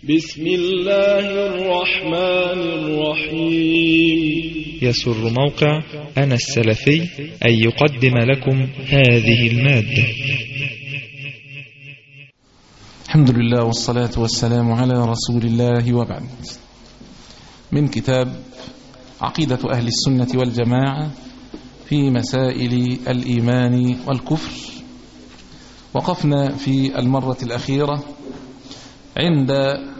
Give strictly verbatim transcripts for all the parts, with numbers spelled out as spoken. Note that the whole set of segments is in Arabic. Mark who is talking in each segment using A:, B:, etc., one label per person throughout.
A: بسم الله الرحمن الرحيم.
B: يسر موقع أنا السلفي أن يقدم لكم هذه المادة.
C: الحمد لله والصلاة والسلام على رسول الله، وبعد. من كتاب عقيدة أهل السنة والجماعة في مسائل الإيمان والكفر. وقفنا في المرة الأخيرة عند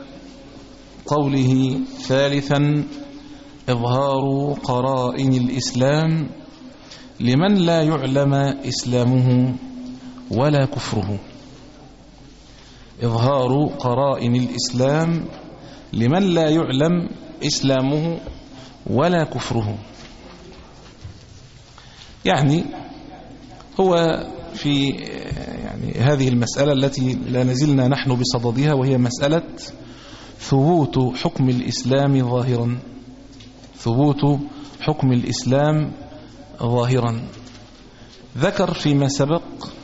C: قوله ثالثا: إظهار قرائن الإسلام لمن لا يعلم إسلامه ولا كفره. إظهار قرائن الإسلام لمن لا يعلم إسلامه ولا كفره، يعني هو في يعني هذه المسألة التي لا نزلنا نحن بصددها، وهي مسألة ثبوت حكم الإسلام ظاهرا ثبوت حكم الإسلام ظاهرا ذكر فيما سبق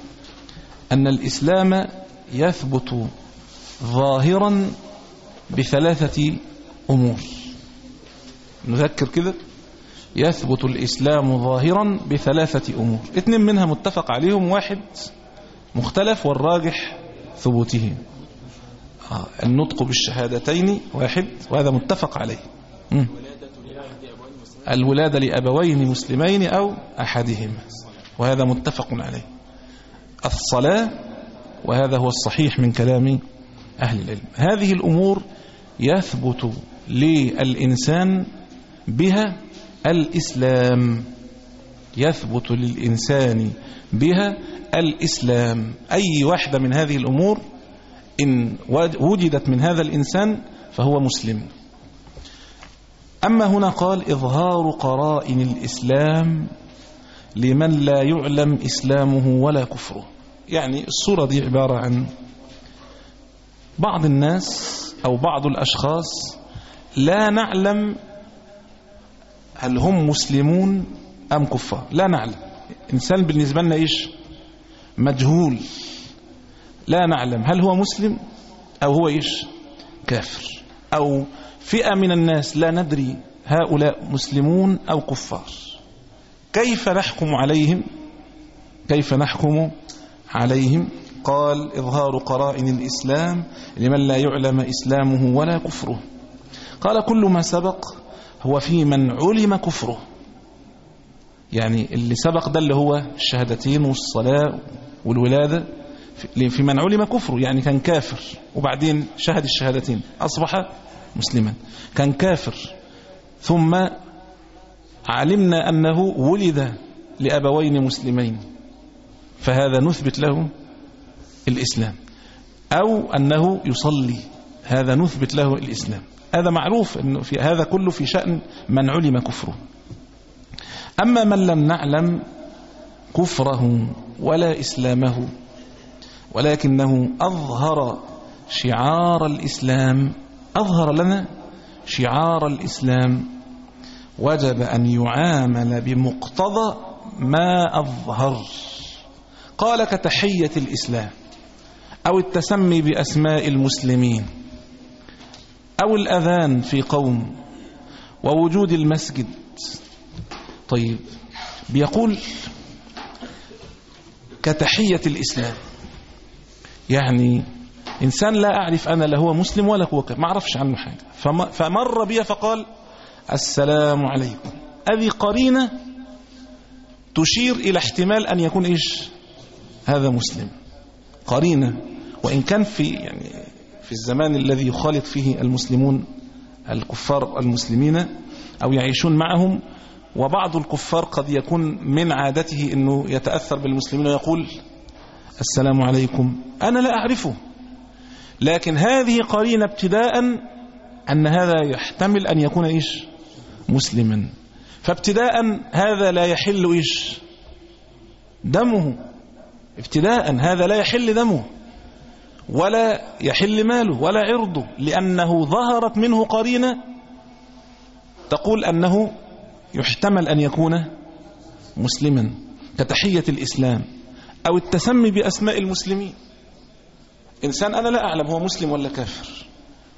C: أن الإسلام يثبت ظاهرا بثلاثة أمور. نذكر كده: يثبت الإسلام ظاهرا بثلاثة أمور، اثنين منها متفق عليهم، واحد مختلف والراجح ثبوته. آه النطق بالشهادتين واحد، وهذا متفق عليه. م. الولادة لأبوين مسلمين أو أحدهما، وهذا متفق عليه. الصلاة، وهذا هو الصحيح من كلام أهل العلم. هذه الأمور يثبت للإنسان بها الإسلام، يثبت للإنسان بها الإسلام. أي واحدة من هذه الأمور إن وجدت من هذا الإنسان فهو مسلم. أما هنا قال: إظهار قرائن الإسلام لمن لا يعلم إسلامه ولا كفره. يعني الصورة دي عبارة عن بعض الناس أو بعض الأشخاص لا نعلم هل هم مسلمون أم كفار، لا نعلم. إنسان بالنسبة لنا إيش؟ مجهول، لا نعلم هل هو مسلم أو هو إيش؟ كافر. أو فئة من الناس لا ندري هؤلاء مسلمون أو كفار. كيف نحكم عليهم؟ كيف نحكم عليهم؟ قال: إظهار قرائن الإسلام لمن لا يعلم إسلامه ولا كفره. قال: كل ما سبق هو في من علم كفره، يعني اللي سبق ده اللي هو الشهادتين والصلاة والولادة، في من علم كفره، يعني كان كافر وبعدين شهد الشهادتين أصبح مسلما. كان كافر ثم علمنا أنه ولد لأبوين مسلمين، فهذا نثبت له الإسلام. أو أنه يصلي، هذا نثبت له الإسلام. هذا معروف أنه في هذا كله في شأن من علم كفره. أما من لم نعلم كفره ولا إسلامه، ولكنه أظهر شعار الإسلام، أظهر لنا شعار الإسلام، وجب أن يعامل بمقتضى ما أظهر. قال: كتحية الإسلام، أو التسمي بأسماء المسلمين، أو الأذان في قوم، ووجود المسجد. طيب، بيقول كتحية الإسلام، يعني إنسان لا أعرف أنا لا هو مسلم ولا هو كافر، ما أعرفش عنه حاجة، فمر بي فقال: السلام عليكم. هذه قرينة تشير إلى احتمال أن يكون إيش؟ هذا مسلم. قرينة، وإن كان في يعني في الزمان الذي يخالط فيه المسلمون الكفار المسلمين أو يعيشون معهم، وبعض الكفار قد يكون من عادته أنه يتأثر بالمسلمين ويقول: السلام عليكم. أنا لا أعرفه، لكن هذه قرينة ابتداء أن هذا يحتمل أن يكون إيش؟ مسلما. فابتداء هذا لا يحل إيش؟ دمه. ابتداء هذا لا يحل دمه ولا يحل ماله ولا عرضه، لأنه ظهرت منه قرينة تقول أنه يحتمل أن يكون مسلما، كتحية الإسلام أو التسمي بأسماء المسلمين. إنسان أنا لا أعلم هو مسلم ولا كافر،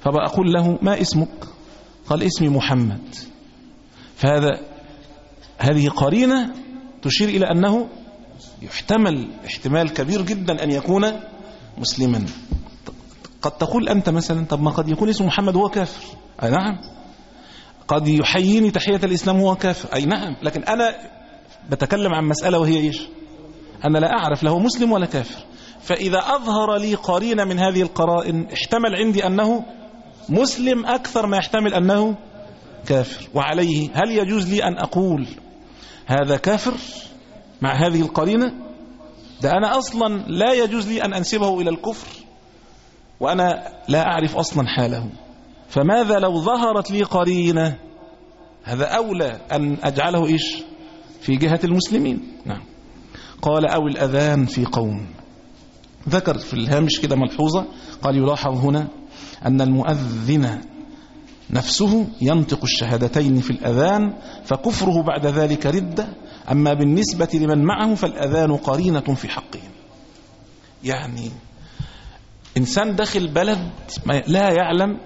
C: فبقول له ما اسمك؟ قال اسمي محمد. فهذا هذه قرينة تشير إلى أنه يحتمل احتمال كبير جدا أن يكون مسلما. قد تقول أنت مثلا طب ما قد يكون اسم محمد هو كافر. أي نعم. قد يحييني تحية الإسلام هو كافر. أي نعم. لكن أنا بتكلم عن مسألة وهي إيش؟ أنا لا أعرف له مسلم ولا كافر. فإذا أظهر لي قرينة من هذه القرائن احتمل عندي أنه مسلم أكثر ما يحتمل أنه كافر. وعليه هل يجوز لي أن أقول هذا كافر مع هذه القرينة؟ ده أنا أصلا لا يجوز لي أن أنسبه إلى الكفر وأنا لا أعرف أصلا حاله. فماذا لو ظهرت لي قرينة؟ هذا أولى أن أجعله إيش في جهة المسلمين. نعم. قال أو الأذان في قوم. ذكر في الهامش كده ملحوظة، قال يلاحظ هنا أن المؤذن نفسه ينطق الشهادتين في الأذان فكفره بعد ذلك ردة، أما بالنسبة لمن معه فالأذان قرينة في حقهم. يعني إنسان داخل بلد لا يعلم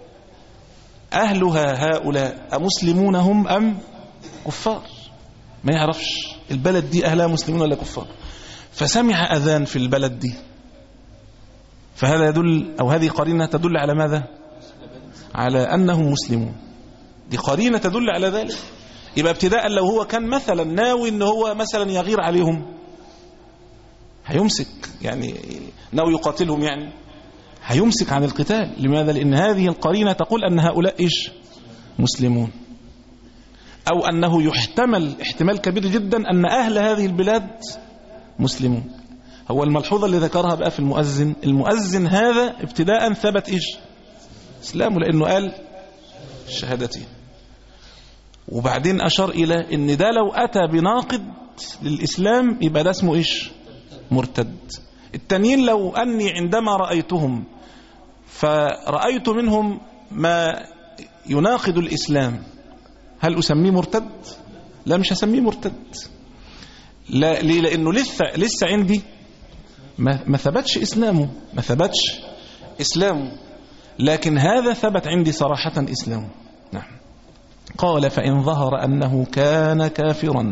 C: أهلها هؤلاء أمسلمون هم أم كفار، ما يعرفش البلد دي أهلها مسلمون ولا كفار، فسمع أذان في البلد دي، فهذا يدل أو هذه قرينة تدل على ماذا؟ على أنهم مسلمون. دي قرينة تدل على ذلك. يبقى ابتداء لو هو كان مثلا ناوي أنه هو مثلا يغير عليهم هيمسك، يعني ناوي يقاتلهم، يعني هيمسك عن القتال. لماذا؟ لأن هذه القرينة تقول أن هؤلاء إيش؟ مسلمون. أو أنه يحتمل احتمال كبير جدا أن أهل هذه البلاد مسلمون. هو الملحوظة اللي ذكرها بقى في المؤذن، المؤذن هذا ابتداء ثبت إيش؟ إسلامه، لأنه قال الشهادتين. وبعدين أشار إلى أن ده لو أتى بناقض للإسلام يبقى ده اسمه إيش؟ مرتد. التانيين لو أني عندما رأيتهم فرأيت منهم ما يناقض الإسلام هل أسميه مرتد؟ لا، مش هسميه مرتد. لا، ليه؟ لأنه لسه لسه عندي ما ما ثبتش إسلامه، ما ثبتش إسلامه، لكن هذا ثبت عندي صراحة إسلامه. نعم. قال فإن ظهر أنه كان كافرا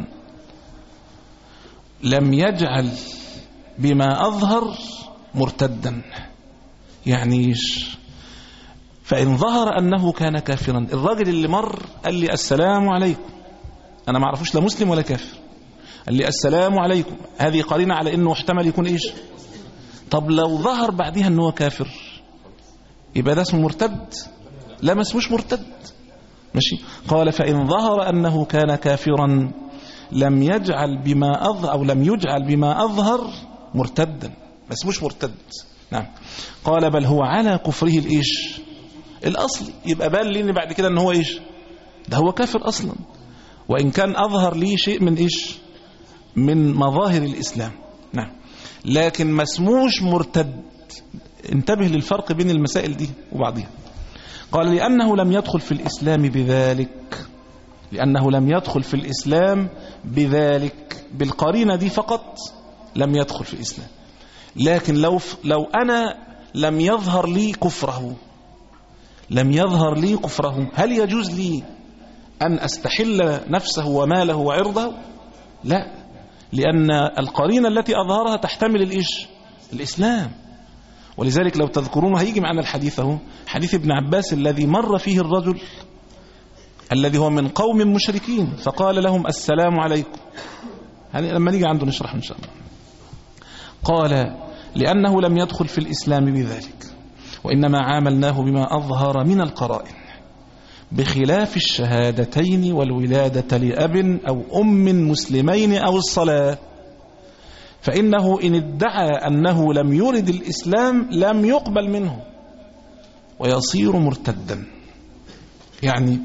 C: لم يجعل بما أظهر مرتدا. يعني فإن ظهر أنه كان كافرا، الراجل اللي مر قال لي السلام عليكم، أنا ما أعرفوش لا مسلم ولا كافر، قال لي السلام عليكم، هذه قرينة على أنه احتمل يكون إيش؟ طب لو ظهر بعدها أنه كافر يبقى ده اسمه مرتد؟ لا، ما اسموش مرتد. ماشي. قال فإن ظهر أنه كان كافرا لم يجعل بما أظهر أو لم يجعل بما أظهر مرتدا، ما اسموش مرتد. نعم. قال بل هو على كفره الإيش؟ الأصل. يبقى بان لي بعد كده أنه هو إيش؟ ده هو كافر أصلا، وإن كان أظهر لي شيء من إيش؟ من مظاهر الإسلام. نعم. لكن ما اسموش مرتد. انتبه للفرق بين المسائل دي وبعضها. قال لأنه لم يدخل في الإسلام بذلك، لأنه لم يدخل في الإسلام بذلك، بالقرينة دي فقط لم يدخل في الإسلام. لكن لو لو أنا لم يظهر لي كفره، لم يظهر لي كفره، هل يجوز لي أن أستحل نفسه وماله وعرضه؟ لا، لأن القرينة التي أظهرها تحتمل الإيش؟ الإسلام. ولذلك لو تذكرون هيجي معنا الحديث اهو، حديث ابن عباس الذي مر فيه الرجل الذي هو من قوم مشركين فقال لهم السلام عليكم. يعني لما نيجي عنده نشرح إن شاء الله. قال لأنه لم يدخل في الإسلام بذلك، وإنما عاملناه بما أظهر من القرائن، بخلاف الشهادتين والولادة لأب أو أم مسلمين أو الصلاة، فإنه إن ادعى أنه لم يرد الإسلام لم يقبل منه ويصير مرتدا. يعني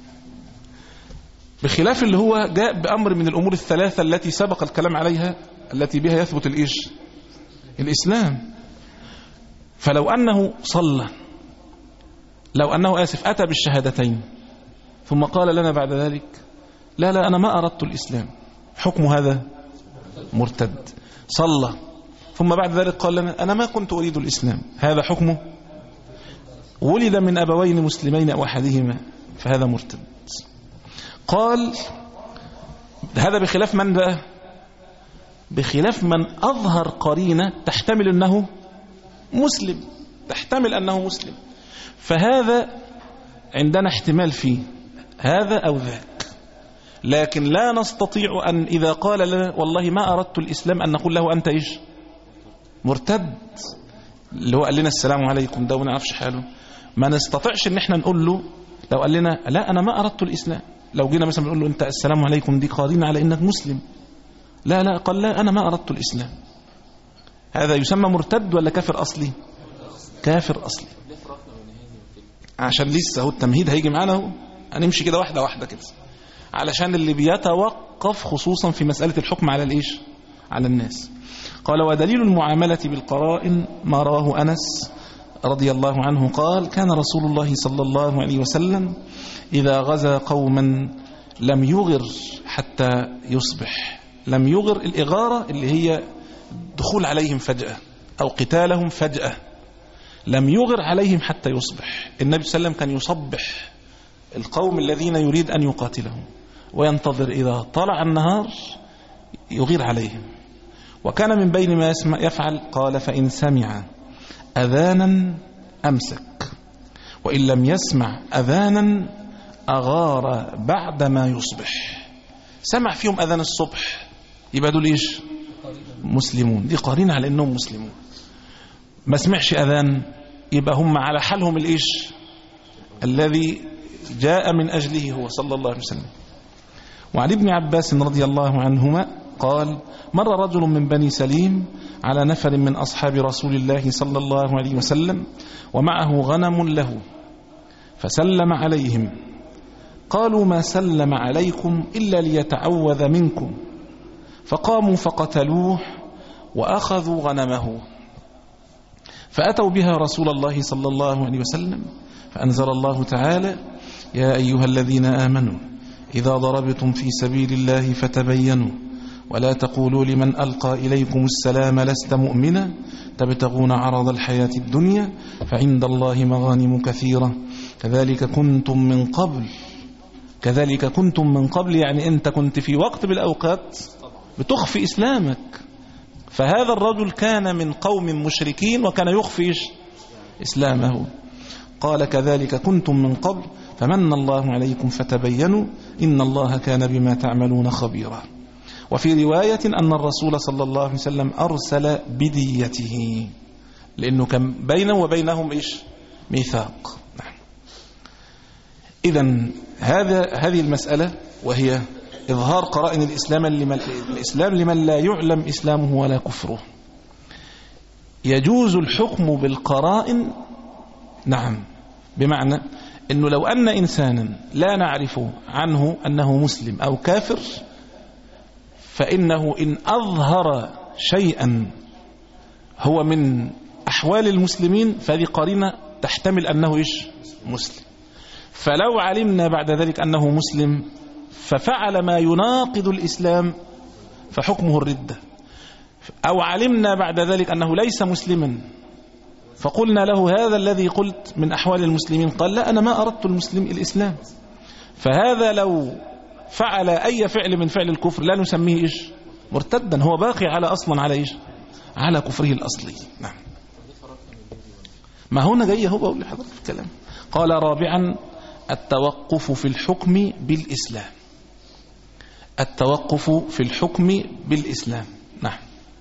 C: بخلاف اللي هو جاء بأمر من الأمور الثلاثة التي سبق الكلام عليها التي بها يثبت الإيش؟ الإسلام. فلو أنه صلى، لو أنه آسف أتى بالشهادتين ثم قال لنا بعد ذلك لا لا أنا ما أردت الإسلام، حكم هذا مرتد. صلى ثم بعد ذلك قال لنا أنا ما كنت أريد الإسلام، هذا حكمه ولد من أبوين مسلمين أو أحدهما فهذا مرتد. قال هذا بخلاف من بقى؟ بخلاف من أظهر قرينة تحتمل أنه مسلم، تحتمل أنه مسلم، فهذا عندنا احتمال فيه هذا أو ذاك، لكن لا نستطيع أن إذا قال لنا والله ما أردت الإسلام أن نقول له أنت إيش مرتد، اللي هو قال لنا السلام عليكم ده ونعرفش حاله، ما نستطيعش ان احنا نقول له لو قال لنا لا أنا ما أردت الإسلام، لو جينا مثلا نقول له أنت السلام عليكم دي قارين على إنك مسلم، لا لا قال لا أنا ما أردت الإسلام، هذا يسمى مرتد ولا كافر أصلي؟ كافر أصلي. عشان لسه هو التمهيد هيجي معانا اهو، هنمشي كده واحدة واحدة كده، علشان اللي بيتوقف خصوصا في مسألة الحكم على الإيش؟ على الناس. قال ودليل المعاملة بالقرائن ما رواه أنس رضي الله عنه قال كان رسول الله صلى الله عليه وسلم إذا غزا قوما لم يغر حتى يصبح. لم يغر الإغارة اللي هي دخول عليهم فجأة أو قتالهم فجأة، لم يغر عليهم حتى يصبح. النبي صلى الله عليه وسلم كان يصبح القوم الذين يريد أن يقاتلهم وينتظر إذا طلع النهار يغير عليهم. وكان من بين ما يسمع يفعل قال فإن سمع أذانا أمسك وإن لم يسمع أذانا أغار بعدما يصبح. سمع فيهم أذان الصبح يبقى دول إيش؟ مسلمون، دي قارين على إنهم مسلمون. ما سمعش أذان يبقى هم على حالهم الإيش الذي جاء من أجله هو صلى الله عليه وسلم. وعن ابن عباس رضي الله عنهما قال مر رجل من بني سليم على نفر من أصحاب رسول الله صلى الله عليه وسلم ومعه غنم له فسلم عليهم قالوا ما سلم عليكم إلا ليتعوذ منكم، فقاموا فقتلوه وأخذوا غنمه، فأتوا بها رسول الله صلى الله عليه وسلم فأنزل الله تعالى يا أيها الذين آمنوا إذا ضربتم في سبيل الله فتبينوا ولا تقولوا لمن ألقى إليكم السلام لست مؤمنا تبتغون عرض الحياة الدنيا فعند الله مغانم كثيرة كذلك كنتم من قبل. كذلك كنتم من قبل يعني أنت كنت في وقت بالأوقات بتخفي إسلامك، فهذا الرجل كان من قوم مشركين وكان يخفي إسلامه. قال كذلك كنتم من قبل فمن الله عليكم فتبينوا إن الله كان بما تعملون خبيرا. وفي رواية أن الرسول صلى الله عليه وسلم أرسل بديته لأنه كان بينه وبينهم إيش؟ ميثاق. إذن هذا هذه المسألة وهي إظهار قرائن الإسلام لمن, الإسلام لمن لا يعلم إسلامه ولا كفره. يجوز الحكم بالقرائن نعم، بمعنى أنه لو أن إنسانا لا نعرف عنه أنه مسلم أو كافر فإنه إن أظهر شيئا هو من أحوال المسلمين فهذه قرينة تحتمل أنه إيش؟ مسلم. فلو علمنا بعد ذلك أنه مسلم ففعل ما يناقض الإسلام فحكمه الردة، أو علمنا بعد ذلك أنه ليس مسلما فقلنا له هذا الذي قلت من أحوال المسلمين قال لا أنا ما أردت المسلم الإسلام، فهذا لو فعل أي فعل من فعل الكفر لا نسميه إيش؟ مرتدا، هو باقي على أصلا على إيش؟ على كفره الأصلي. نعم، ما هنا جاي هو بقول لحضرتك في الكلام. قال رابعا التوقف في الحكم بالإسلام. التوقف في الحكم بالإسلام. نعم.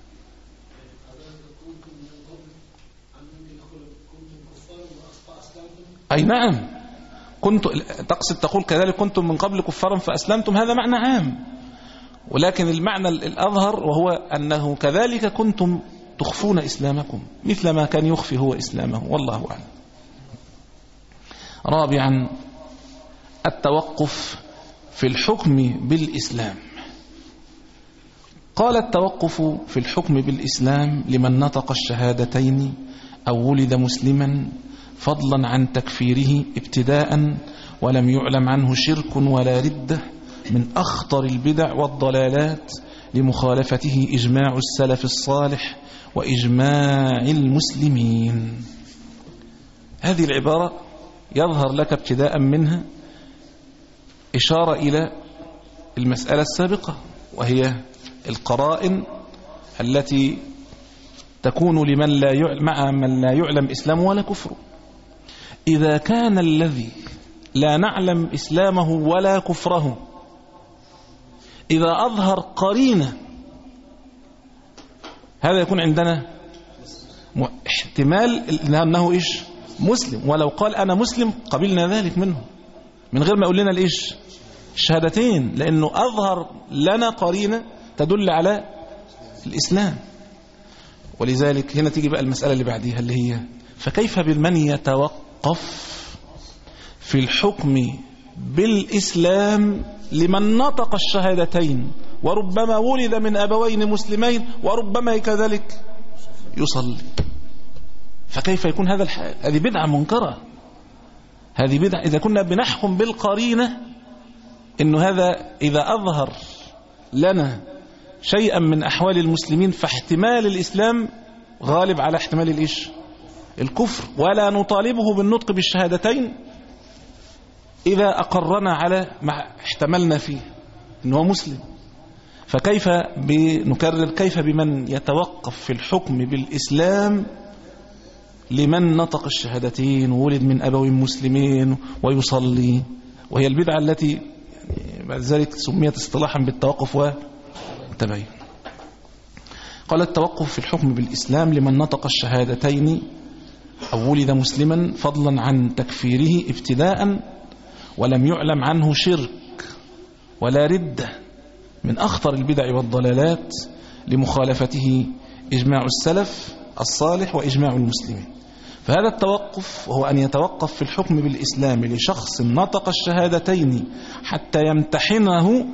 C: أي نعم، كنت تقصد تقول كذلك كنتم من قبل كفارا فأسلمتم، هذا معنى عام، ولكن المعنى الأظهر وهو أنه كذلك كنتم تخفون إسلامكم مثل ما كان يخفي هو إسلامه، والله أعلم. رابعا التوقف في الحكم بالإسلام. قال التوقف في الحكم بالإسلام لمن نطق الشهادتين أو ولد مسلما فضلا عن تكفيره ابتداء ولم يعلم عنه شرك ولا ردة من أخطر البدع والضلالات لمخالفته إجماع السلف الصالح وإجماع المسلمين. هذه العبارة يظهر لك ابتداء منها إشارة إلى المسألة السابقة، وهي القرائن التي تكون لمن لا يعلم مع من لا يعلم إسلامه ولا كفره. إذا كان الذي لا نعلم إسلامه ولا كفره إذا أظهر قرينة، هذا يكون عندنا احتمال أنه إيش مسلم، ولو قال أنا مسلم قبلنا ذلك منه من غير ما يقول لنا الإيش الشهادتين، لأنه أظهر لنا قرينة تدل على الإسلام. ولذلك هنا تيجي بقى المسألة اللي بعديها اللي هي فكيف بمن يتوقف في الحكم بالإسلام لمن نطق الشهادتين وربما ولد من أبوين مسلمين وربما كذلك يصلي؟ فكيف يكون هذا الحال؟ هذه بدعة منكرة، هذه بدعة. إذا كنا بنحكم بالقرينة إنه هذا إذا أظهر لنا شيئا من أحوال المسلمين فاحتمال الإسلام غالب على احتمال الإيش الكفر، ولا نطالبه بالنطق بالشهادتين إذا أقرنا على ما احتملنا فيه إنه مسلم. فكيف بنكرر كيف بمن يتوقف في الحكم بالإسلام لمن نطق الشهادتين وولد من أبوين مسلمين ويصلي؟ وهي البدعة التي يعني بعد ذلك سميت اصطلاحا بالتوقف والتبين. قال التوقف في الحكم بالإسلام لمن نطق الشهادتين أو ولد مسلما فضلا عن تكفيره ابتداء ولم يعلم عنه شرك ولا ردة من أخطر البدع والضلالات لمخالفته إجماع السلف الصالح وإجماع المسلمين. فهذا التوقف وهو أن يتوقف في الحكم بالإسلام لشخص نطق الشهادتين حتى يمتحنه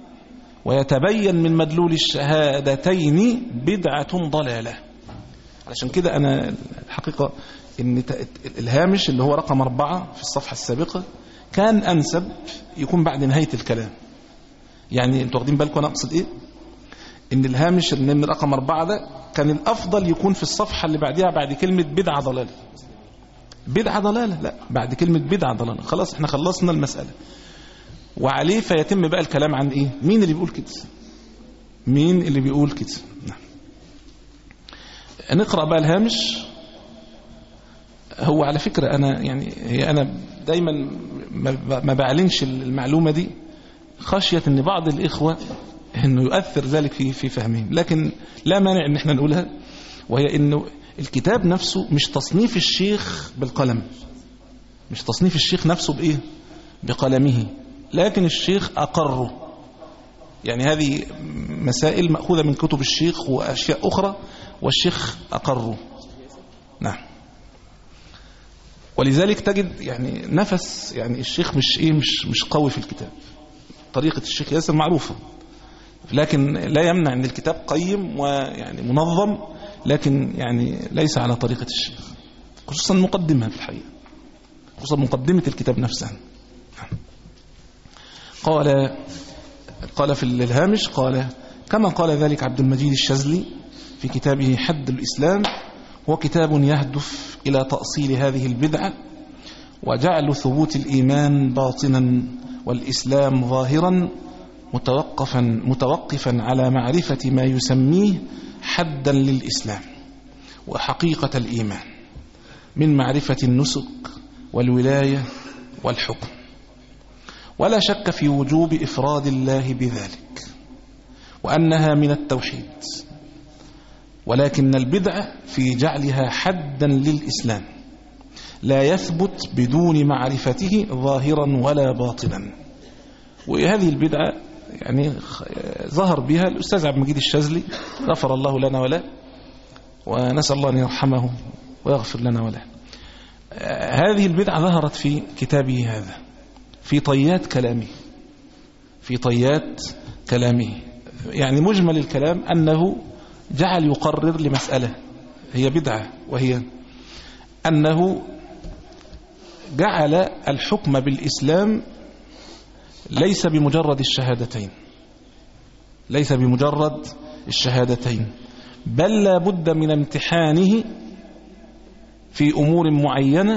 C: ويتبين من مدلول الشهادتين بدعة ضلالة. علشان كده أنا الحقيقة إن الهامش اللي هو رقم أربعة في الصفحة السابقة كان أنسب يكون بعد نهاية الكلام. يعني أنتوا واخدين بالكم أنا أقصد إيه؟ إن الهامش اللي من رقم أربعة ده كان الأفضل يكون في الصفحة اللي بعدها بعد كلمة بدعة ضلالة. بدعة ضلالة لا، بعد كلمة بدعة ضلالة. خلاص احنا خلصنا المسألة وعليه فيتم بقى الكلام عن إيه؟ مين اللي بيقول كده؟ مين اللي بيقول كده؟ نعم. نقرأ بقى الهامش. هو على فكرة أنا يعني هي أنا دايما ما بعلنش المعلومة دي خشية أن بعض الإخوة أنه يؤثر ذلك في في فهمهم، لكن لا مانع أن احنا نقولها. وهي أنه الكتاب نفسه مش تصنيف الشيخ بالقلم، مش تصنيف الشيخ نفسه بإيه؟ بقلمه، لكن الشيخ أقره. يعني هذه مسائل مأخوذة من كتب الشيخ وأشياء أخرى والشيخ أقره. نعم. ولذلك تجد يعني نفس يعني الشيخ مش إيه مش مش قوي في الكتاب. طريقة الشيخ ياسر معروفة، لكن لا يمنع أن الكتاب قيم ويعني منظم، لكن يعني ليس على طريقة الشيخ، خصوصا مقدمها في الحقيقة، خصوصا مقدمة الكتاب نفسها. قال قال في الهامش قال كما قال ذلك عبد المجيد الشاذلي في كتابه حد الإسلام، هو كتاب يهدف إلى تأصيل هذه البدعة وجعل ثبوت الإيمان باطنا والإسلام ظاهرا متوقفا متوقفا على معرفة ما يسميه حدا للإسلام وحقيقة الإيمان من معرفة النسك والولاية والحكم. ولا شك في وجوب إفراد الله بذلك وأنها من التوحيد، ولكن البدعة في جعلها حدا للإسلام لا يثبت بدون معرفته ظاهرا ولا باطنا. وهذه البدعة يعني ظهر بها الأستاذ عبد المجيد الشاذلي غفر الله لنا وله، ونسأل الله أن يرحمه ويغفر لنا وله. هذه البدعة ظهرت في كتابه هذا في طيات كلامه في طيات كلامه يعني مجمل الكلام أنه جعل يقرر لمسألة هي بدعة، وهي أنه جعل الحكم بالإسلام ليس بمجرد الشهادتين ليس بمجرد الشهادتين بل لا بد من امتحانه في أمور معينة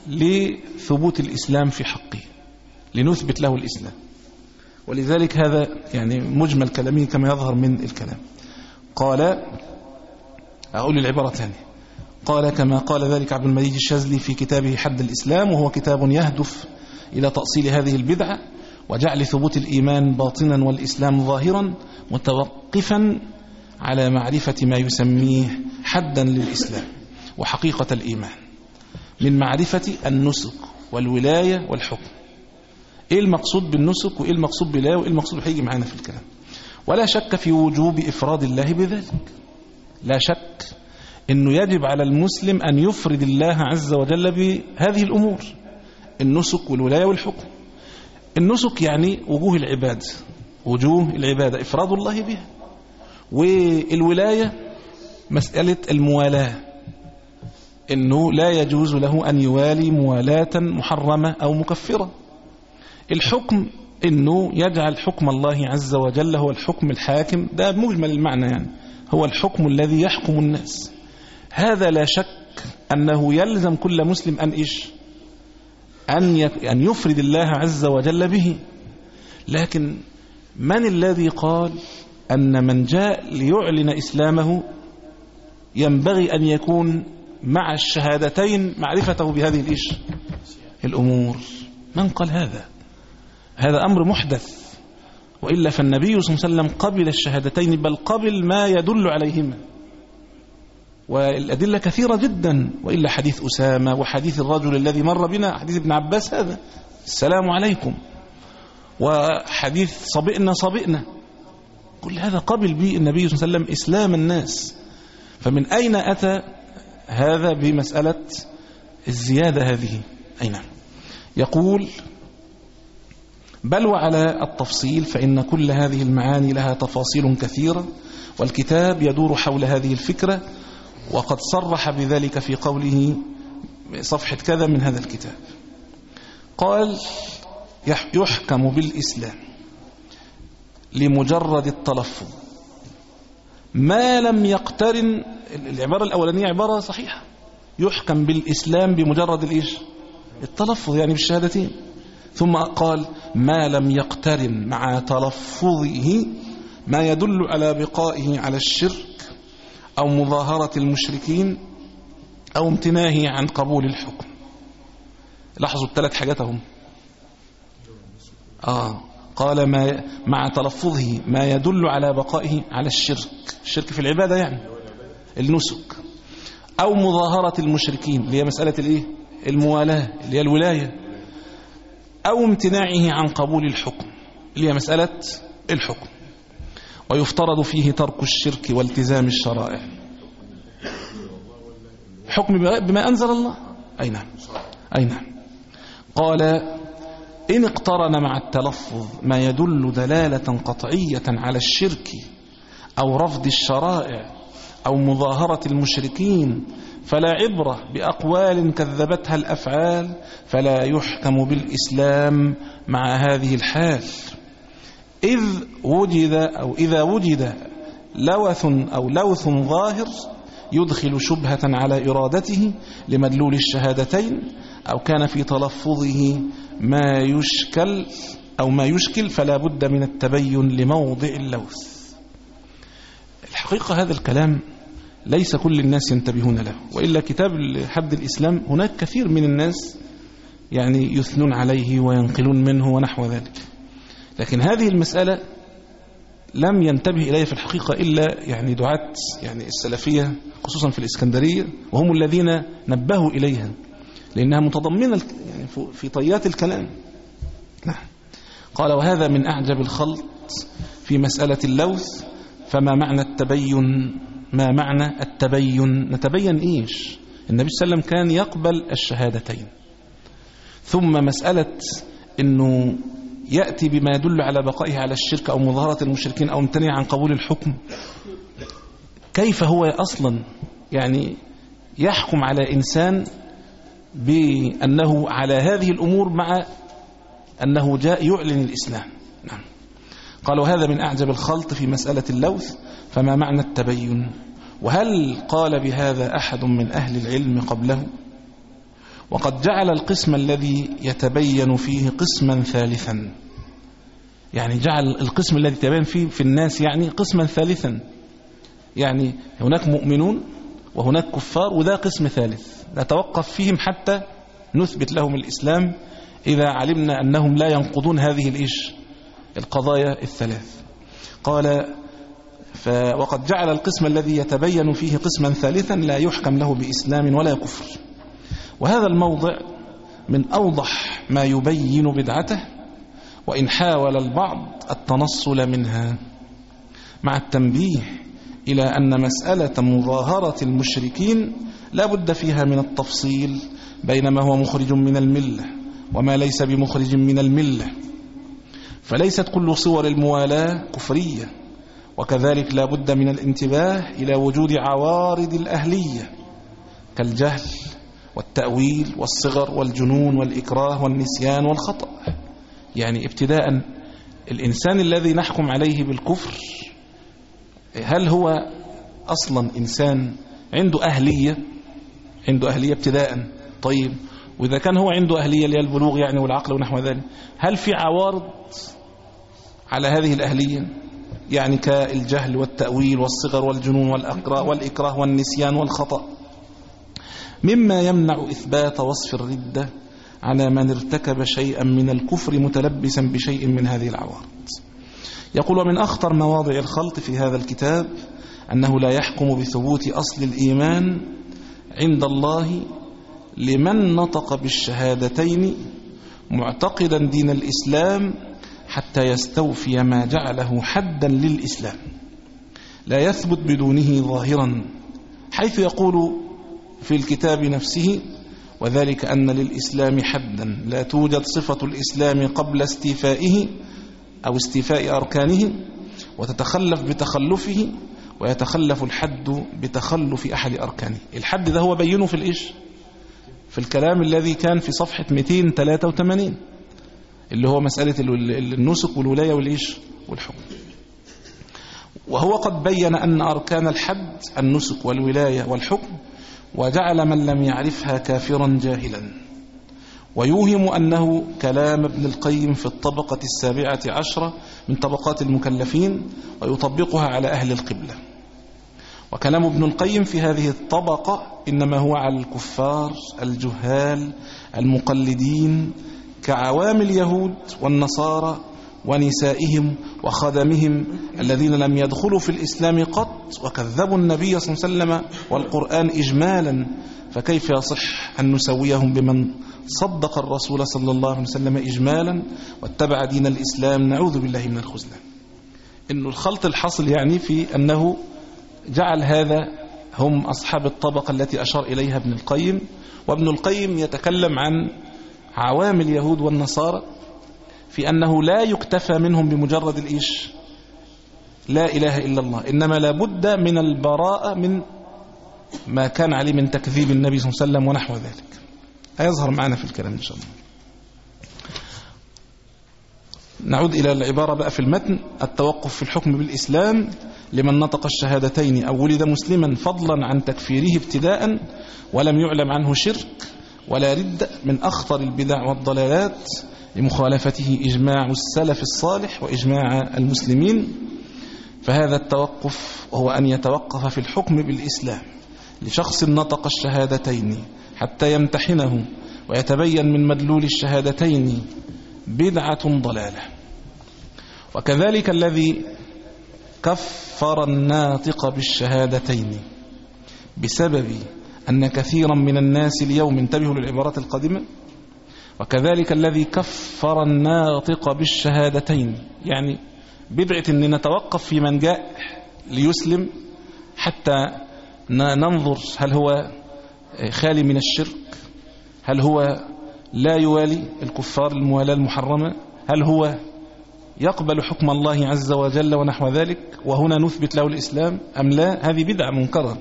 C: لثبوت الإسلام في حقه، لنثبت له الإسلام. ولذلك هذا يعني مجمل كلامه كما يظهر من الكلام. قال، أقول العبارة ثانية، قال كما قال ذلك عبد المجيد الشاذلي في كتابه حد الإسلام، وهو كتاب يهدف إلى تأصيل هذه البدعة وجعل ثبوت الإيمان باطنا والإسلام ظاهرا، متوقفا على معرفة ما يسميه حدا للإسلام وحقيقة الإيمان من معرفة النسك والولاية والحكم. إيه المقصود بالنسك وإيه المقصود بالولاية وإيه المقصود هيجي معانا في الكلام. ولا شك في وجوب إفراد الله بذلك، لا شك أنه يجب على المسلم أن يفرد الله عز وجل بهذه الأمور، النسك والولاية والحكم. النسك يعني وجوه العبادة، وجوه العبادة إفراد الله بها. والولاية مسألة الموالاة، أنه لا يجوز له أن يوالي موالاة محرمة أو مكفرة. الحكم أنه يجعل حكم الله عز وجل هو الحكم الحاكم، ده مجمل المعنى، يعني هو الحكم الذي يحكم الناس. هذا لا شك أنه يلزم كل مسلم أن إيش أن أن يفرد الله عز وجل به. لكن من الذي قال أن من جاء ليعلن إسلامه ينبغي أن يكون مع الشهادتين معرفته بهذه الإيش الأمور؟ من قال هذا؟ هذا أمر محدث، وإلا فالنبي صلى الله عليه وسلم قبل الشهادتين، بل قبل ما يدل عليهما، والأدلة كثيرة جدا. وإلا حديث أسامة وحديث الرجل الذي مر بنا، حديث ابن عباس هذا السلام عليكم، وحديث صبئنا صبئنا، كل هذا قبل به النبي صلى الله عليه وسلم إسلام الناس. فمن أين أتى هذا بمسألة الزيادة هذه؟ أين؟ يقول بل وعلى التفصيل، فإن كل هذه المعاني لها تفاصيل كثيرة، والكتاب يدور حول هذه الفكرة، وقد صرح بذلك في قوله صفحة كذا من هذا الكتاب. قال يحكم بالإسلام لمجرد التلفظ ما لم يقترن. العبارة الأولانية عبارة صحيحة، يحكم بالإسلام بمجرد الإيش التلفظ، يعني بالشهادتين. ثم قال ما لم يقترن مع تلفظه ما يدل على بقائه على الشرك أو مظاهرة المشركين أو امتناهه عن قبول الحكم. لاحظوا الثلاث حاجات هم. آه قال ما مع تلفظه ما يدل على بقائه على الشرك، الشرك في العبادة يعني النسك، أو مظاهرة المشركين اللي هي مسألة الإيه الموالاة اللي هي الولاية، أو امتناعه عن قبول الحكم اللي هي مسألة الحكم. ويفترض فيه ترك الشرك والتزام الشرائع. حكم بما أنزل الله، أي نعم أي نعم. قال إن اقترن مع التلفظ ما يدل دلالة قطعية على الشرك أو رفض الشرائع أو مظاهرة المشركين فلا عبرة بأقوال كذبتها الأفعال، فلا يحكم بالإسلام مع هذه الحال. إذ وجد أو إذا وجد لوث أو لوث ظاهر يدخل شبهة على إرادته لمدلول الشهادتين، أو كان في تلفظه ما يشكل أو ما يشكل، فلا بد من التبين لموضع اللوث. الحقيقة هذا الكلام ليس كل الناس ينتبهون له، وإلا كتاب حد الإسلام هناك كثير من الناس يعني يثنون عليه وينقلون منه ونحو ذلك، لكن هذه المسألة لم ينتبه إليه في الحقيقة إلا يعني دعاة يعني السلفية خصوصا في الإسكندرية، وهم الذين نبهوا إليها لأنها متضمنة يعني في طيات الكلام. نعم. قال وهذا من أعجب الخلط في مسألة اللوث. فما معنى التبين؟ ما معنى التبين؟ نتبين إيش؟ النبي صلى الله عليه وسلم كان يقبل الشهادتين، ثم مسألة أنه يأتي بما يدل على بقائه على الشرك أو مظاهرة المشركين أو امتناع عن قبول الحكم. كيف هو أصلا يعني يحكم على إنسان بأنه على هذه الأمور مع أنه جاء يعلن الإسلام؟ نعم. قالوا هذا من أعجب الخلط في مسألة اللوث. فما معنى التبين؟ وهل قال بهذا أحد من أهل العلم قبله؟ وقد جعل القسم الذي يتبين فيه قسما ثالثا، يعني جعل القسم الذي يتبين فيه في الناس يعني قسما ثالثا، يعني هناك مؤمنون وهناك كفار وده قسم ثالث نتوقف فيهم حتى نثبت لهم الإسلام إذا علمنا أنهم لا ينقضون هذه الإيش القضايا الثلاث. قال وقد جعل القسم الذي يتبين فيه قسما ثالثا لا يحكم له بإسلام ولا كفر. وهذا الموضع من أوضح ما يبين بدعته، وإن حاول البعض التنصل منها، مع التنبيه إلى أن مسألة مظاهرة المشركين لا بد فيها من التفصيل بين ما هو مخرج من الملة وما ليس بمخرج من الملة، فليست كل صور الموالاة كفرية، وكذلك لا بد من الانتباه إلى وجود عوارض الأهلية كالجهل والتأويل والصغر والجنون والإكراه والنسيان والخطأ. يعني ابتداء الإنسان الذي نحكم عليه بالكفر هل هو أصلا إنسان عنده أهلية عنده أهلية ابتداء؟ طيب، وإذا كان هو عنده أهلية اللي هي البلوغ يعني والعقل ونحو ذلك، هل في عوارض على هذه الأهلية يعني كالجهل والتأويل والصغر والجنون والإكراه والنسيان والخطأ مما يمنع إثبات وصف الردة على من ارتكب شيئا من الكفر متلبسا بشيء من هذه العوارض؟ يقول: ومن أخطر مواضع الخلط في هذا الكتاب أنه لا يحكم بثبوت أصل الإيمان عند الله لمن نطق بالشهادتين معتقدا دين الإسلام حتى يستوفي ما جعله حدا للإسلام، لا يثبت بدونه ظاهرا، حيث يقول في الكتاب نفسه: وذلك أن للإسلام حدا لا توجد صفة الإسلام قبل استيفائه أو استيفاء أركانه، وتتخلف بتخلفه، ويتخلف الحد بتخلف أحد أركانه. الحد ده هو بينه في الإيش؟ في الكلام الذي كان في صفحة مئتين وثلاثة وثمانين اللي هو مسألة النسك والولاية والإيش والحكم. وهو قد بين أن أركان الحد النسك والولاية والحكم، وجعل من لم يعرفها كافرا جاهلا، ويوهم أنه كلام ابن القيم في الطبقة السابعة عشرة من طبقات المكلفين، ويطبقها على أهل القبلة. وكلام ابن القيم في هذه الطبقة إنما هو على الكفار الجهال المقلدين كعوام اليهود والنصارى ونسائهم وخدمهم الذين لم يدخلوا في الإسلام قط وكذبوا النبي صلى الله عليه وسلم والقرآن إجمالا، فكيف يصح أن نسويهم بمن صدق الرسول صلى الله عليه وسلم إجمالا واتبع دين الإسلام؟ نعوذ بالله من الخذلان. إنه الخلط الحاصل يعني في أنه جعل هذا هم أصحاب الطبقة التي أشار إليها ابن القيم، وابن القيم يتكلم عن عوام اليهود والنصارى في أنه لا يكتفى منهم بمجرد الإيش لا إله إلا الله، إنما لا بد من البراءة من ما كان عليه من تكذيب النبي صلى الله عليه وسلم ونحو ذلك. هيظهر معنا في الكلام إن شاء الله. نعود إلى العبارة بقى في المتن: التوقف في الحكم بالإسلام لمن نطق الشهادتين أو ولد مسلما فضلا عن تكفيره ابتداء ولم يعلم عنه شرك ولا رد من أخطر البدع والضلالات، لمخالفته إجماع السلف الصالح وإجماع المسلمين. فهذا التوقف هو أن يتوقف في الحكم بالإسلام لشخص نطق الشهادتين حتى يمتحنه ويتبين من مدلول الشهادتين بدعة ضلالة. وكذلك الذي كفر الناطق بالشهادتين بسبب أن كثيرا من الناس اليوم، انتبهوا للعبارات القادمة، وكذلك الذي كفر الناطق بالشهادتين، يعني بدعة أن نتوقف في من جاء ليسلم حتى ننظر هل هو خالي من الشرك، هل هو لا يوالي الكفار الموالاة المحرمة، هل هو يقبل حكم الله عز وجل ونحو ذلك، وهنا نثبت له الإسلام أم لا. هذه بدعة منكرة.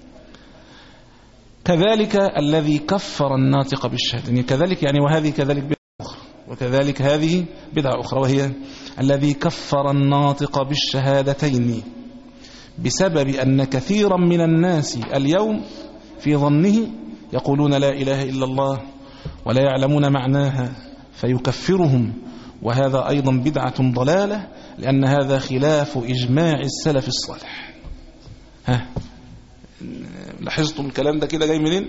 C: كذلك الذي كفر الناطق بالشهادة، كذلك يعني وهذه كذلك بدعة أخرى، وكذلك هذه بدعة أخرى، وهي الذي كفر الناطق بالشهادتين بسبب أن كثيرا من الناس اليوم في ظنه يقولون لا إله إلا الله ولا يعلمون معناها فيكفرهم، وهذا أيضا بدعة ضلالة، لأن هذا خلاف إجماع السلف الصالح. ها لاحظتم الكلام ده كده جاي منين؟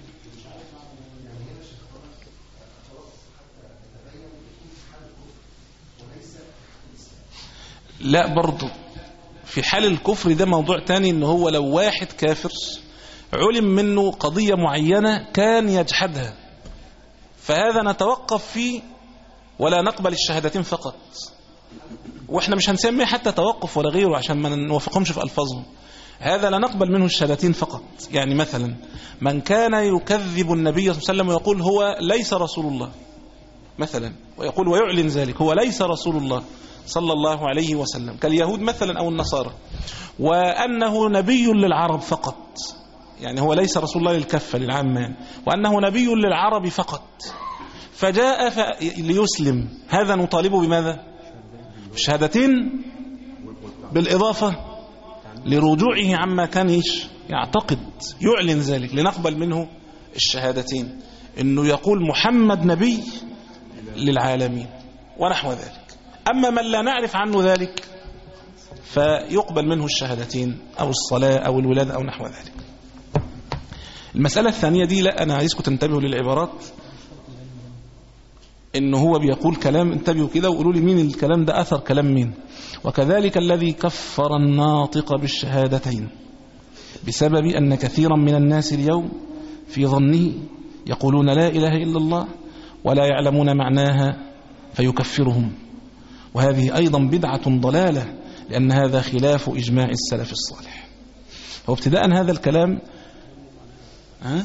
C: لا برضو في حال الكفر ده موضوع تاني، ان هو لو واحد كافر علم منه قضية معينة كان يجحدها، فهذا نتوقف فيه ولا نقبل الشهادتين فقط، واحنا مش هنسميه حتى توقف ولا غيره عشان ما نوافقهمش في ألفاظهم. هذا لا نقبل منه الشهادتين فقط. يعني مثلا من كان يكذب النبي صلى الله عليه وسلم ويقول هو ليس رسول الله مثلا، ويقول ويعلن ذلك هو ليس رسول الله صلى الله عليه وسلم، كاليهود مثلا أو النصارى، وأنه نبي للعرب فقط، يعني هو ليس رسول الله للكفة للعامة يعني، وأنه نبي للعرب فقط، فجاء ليسلم، هذا نطالبه بماذا؟ شهادتين بالإضافة لرجوعه عما كان يعتقد، يعلن ذلك لنقبل منه الشهادتين، إنه يقول محمد نبي للعالمين ونحو ذلك. أما من لا نعرف عنه ذلك فيقبل منه الشهادتين أو الصلاة أو الولادة أو نحو ذلك. المسألة الثانية دي لا، أنا عايزكم تنتبهوا للعبارات، إنه هو بيقول كلام، انتبهوا كده وقولوا لي مين الكلام ده، أثر كلام مين. وكذلك الذي كفر الناطق بالشهادتين بسبب أن كثيرا من الناس اليوم في ظنه يقولون لا إله إلا الله ولا يعلمون معناها فيكفرهم، وهذه أيضا بدعة ضلالة، لأن هذا خلاف إجماع السلف الصالح. هو ابتداء هذا الكلام ها؟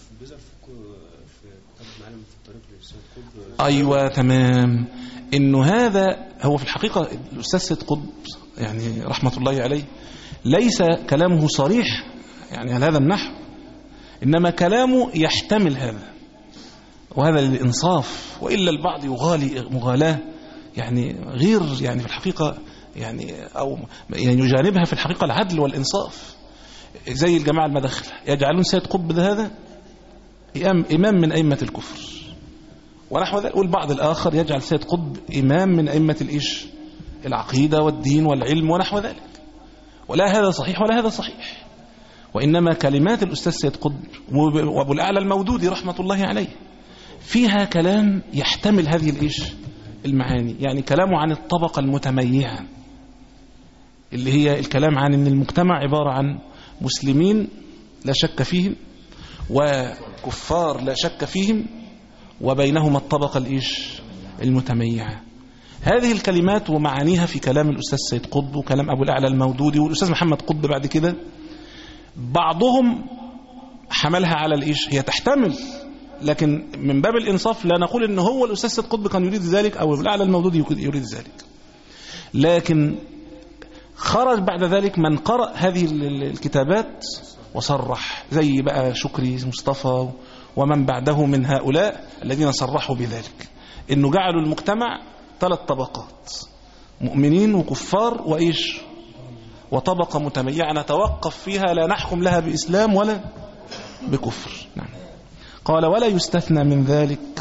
C: أيوة تمام، إنه هذا هو في الحقيقة الأستاذ سيد قطب يعني رحمة الله عليه ليس كلامه صريح يعني على هذا النحو، إنما كلامه يحتمل هذا، وهذا للإنصاف، وإلا البعض يغالي مغالاة يعني غير يعني في الحقيقة يعني أو يعني يجانبها في الحقيقة العدل والإنصاف، زي الجماعة المداخلة يجعلون سيد قطب هذا إمام من أئمة الكفر ونحو ذلك، والبعض الآخر يجعل سيد قطب إمام من أئمة الإيش العقيدة والدين والعلم ونحو ذلك، ولا هذا صحيح ولا هذا صحيح، وإنما كلمات الأستاذ سيد قطب وأبو الأعلى المودودي رحمة الله عليه فيها كلام يحتمل هذه الإيش المعاني، يعني كلامه عن الطبقة المتميعة اللي هي الكلام عن أن المجتمع عبارة عن مسلمين لا شك فيهم وكفار لا شك فيهم وبينهما الطبقة الإيش المتميعة. هذه الكلمات ومعانيها في كلام الأستاذ سيد قطب وكلام أبو الأعلى المودودي والأستاذ محمد قطب بعد كده، بعضهم حملها على الإيش، هي تحتمل، لكن من باب الإنصاف لا نقول إن هو الأستاذ سيد قطب كان يريد ذلك أو أبو الأعلى المودودي يريد ذلك، لكن خرج بعد ذلك من قرأ هذه الكتابات وصرح، زي بقى شكري مصطفى ومن بعده من هؤلاء الذين صرحوا بذلك، إنه جعلوا المجتمع ثلاث طبقات، مؤمنين وكفار وإيش وطبقة متميعة نتوقف فيها لا نحكم لها بإسلام ولا بكفر. نعم. قال ولا يستثنى من ذلك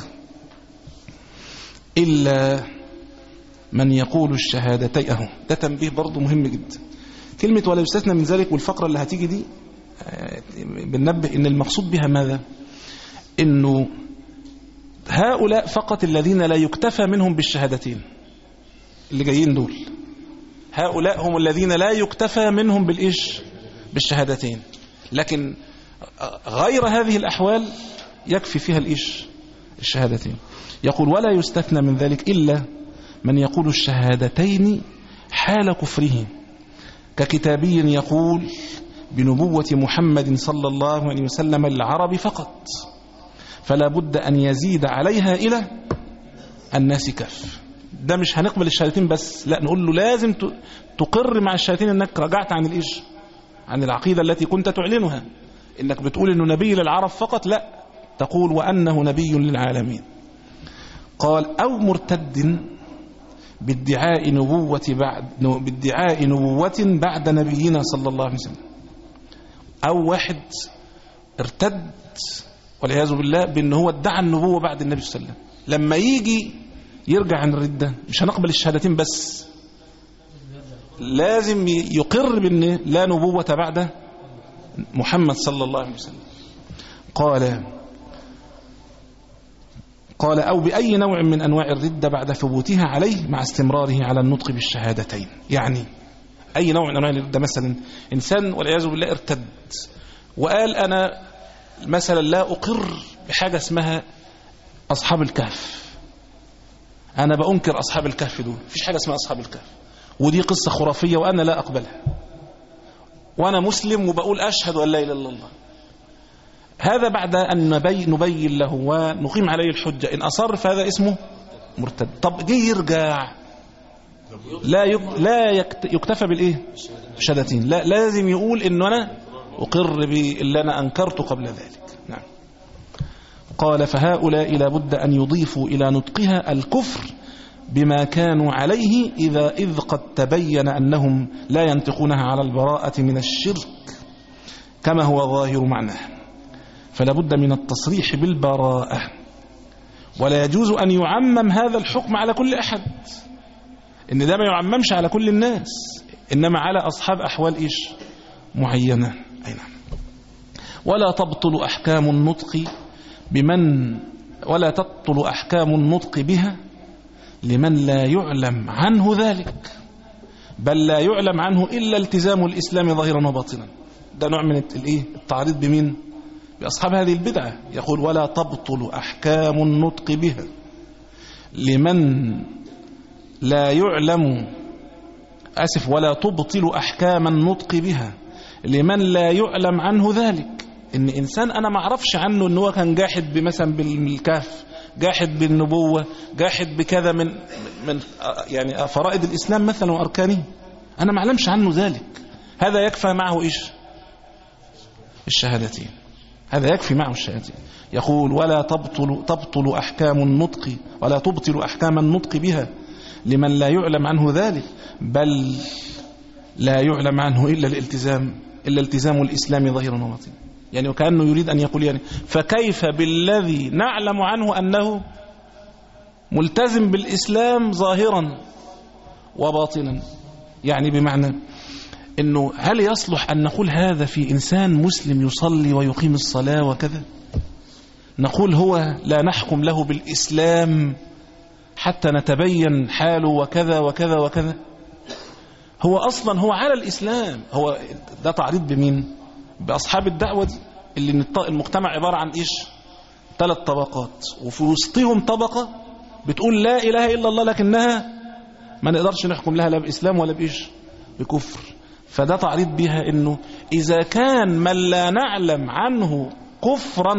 C: إلا من يقول الشهادتين. أهو ده تنبيه برضو مهم جدا، كلمة ولا يستثنى من ذلك، والفقرة اللي هتيجي دي بننبه إن المقصود بها ماذا؟ إنه هؤلاء فقط الذين لا يكتفى منهم بالشهادتين اللي جايين دول، هؤلاء هم الذين لا يكتفى منهم بالإيش بالشهادتين، لكن غير هذه الأحوال يكفي فيها الإيش الشهادتين. يقول ولا يستثنى من ذلك إلا من يقول الشهادتين حال كفره، ككتابي يقول بنبوة محمد صلى الله عليه وسلم للعرب فقط، فلا بد أن يزيد عليها إلى الناس كف. ده مش هنقبل الشهادتين بس، لا نقول له لازم تقر مع الشهادتين أنك رجعت عن الإيش عن العقيدة التي كنت تعلنها، إنك بتقول إنه نبي للعرب فقط، لا تقول وأنه نبي للعالمين. قال أو مرتد بادعاء نبوة بعد بادعاء نبوة بعد نبينا صلى الله عليه وسلم، أو واحد ارتد والعياذ بالله بأن هو ادعى النبوة بعد النبي صلى الله عليه وسلم، لما يجي يرجع عن الردة مش هنقبل الشهادتين بس، لازم يقر بأن لا نبوة بعد محمد صلى الله عليه وسلم. قال قال أو بأي نوع من أنواع الردة بعد ثبوتها عليه مع استمراره على النطق بالشهادتين. يعني أي نوع من أنواع الردة، مثلا إنسان والعياذ بالله ارتد وقال أنا مثلا لا أقر بحاجة اسمها أصحاب الكهف، أنا بأنكر أصحاب الكهف دول، مفيش حاجة اسمها أصحاب الكهف، ودي قصة خرافية وأنا لا أقبلها، وأنا مسلم وبقول أشهد أن لا إله إلا الله. هذا بعد أن نبين له ونقيم عليه الحجة، إن أصر فهذا اسمه مرتد. طب جي يرجع لا لا يكتفى بالإيه؟ بشهادتين، لا لازم يقول إنه أنا أقر باللي أنا أنكرته قبل ذلك. نعم. قال فهؤلاء لابد أن يضيفوا إلى نطقها الكفر بما كانوا عليه إذا إذ قد تبين أنهم لا ينطقونها على البراءة من الشرك كما هو ظاهر معناه، فلا بد من التصريح بالبراءة، ولا يجوز أن يعمم هذا الحكم على كل أحد، إن ده ما يعممش على كل الناس، إنما على أصحاب أحوال إيش معينة. أي نعم. ولا تبطل أحكام النطق بمن ولا تبطل أحكام النطق بها لمن لا يعلم عنه ذلك، بل لا يعلم عنه إلا التزام الإسلام ظاهرا وباطنا. ده نوع من الإيه التعريض بمين؟ بأصحاب هذه البدعة. يقول ولا تبطل أحكام النطق بها لمن لا يعلم أسف ولا تبطل أحكام النطق بها لمن لا يعلم عنه ذلك. إن إنسان أنا ما أعرفش عنه إن هو كان جاحد بمثلا بالكهف، جاحد بالنبوة، جاحد بكذا من من يعني فرائض الإسلام مثلا وأركانه، أنا ما أعلمش عنه ذلك، هذا يكفى معه إيش؟ الشهادتين، هذا يكفي معه الشهادتين. يقول ولا تبطل تبطل أحكام النطق ولا تبطل أحكام النطق بها لمن لا يعلم عنه ذلك، بل لا يعلم عنه إلا الالتزام إلا التزام الإسلام ظاهرا وباطنا. يعني وكأنه يريد أن يقول يعني فكيف بالذي نعلم عنه أنه ملتزم بالإسلام ظاهرا وباطنا، يعني بمعنى أنه هل يصلح أن نقول هذا في إنسان مسلم يصلي ويقيم الصلاة وكذا، نقول هو لا نحكم له بالإسلام حتى نتبين حاله وكذا وكذا وكذا، هو أصلا هو على الإسلام. هو ده تعريض بمين؟ بأصحاب الدعوة دي، اللي المجتمع عبارة عن إيش؟ ثلاث طبقات، وفي وسطهم طبقة بتقول لا إله إلا الله لكنها ما نقدرش نحكم لها لا بإسلام ولا بإيش؟ بكفر. فده تعريض بها إنه إذا كان من لا نعلم عنه كفرا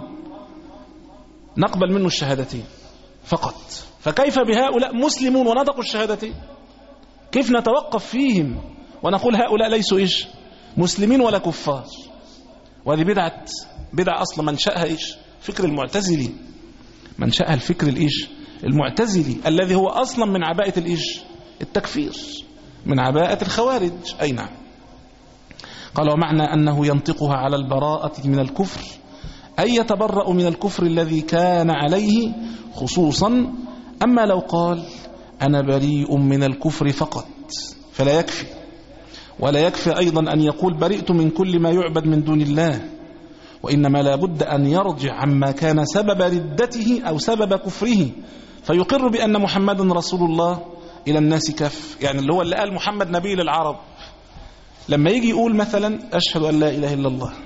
C: نقبل منه الشهادتين فقط، فكيف بهؤلاء مسلمون ونطقوا الشهادتين؟ كيف نتوقف فيهم ونقول هؤلاء ليسوا إيش؟ مسلمين ولا كفار؟ وهذه بدعة بدعة أصلا منشأها إيش؟ فكر المعتزلي، منشأها الفكر الإيش؟ المعتزلي الذي هو أصلا من عباءة الإيش؟ التكفير، من عباءة الخوارج. أي نعم. قال ومعنى أنه ينطقها على البراءة من الكفر أي يتبرأ من الكفر الذي كان عليه خصوصا. أما لو قال أنا بريء من الكفر فقط فلا يكفي، ولا يكفي أيضا أن يقول برئت من كل ما يعبد من دون الله، وإنما لا بد أن يرجع عما كان سبب ردته أو سبب كفره فيقر بأن محمد رسول الله إلى الناس كف. يعني اللي هو اللي قال محمد نبي للعرب، لما يجي يقول مثلا أشهد أن لا إله إلا الله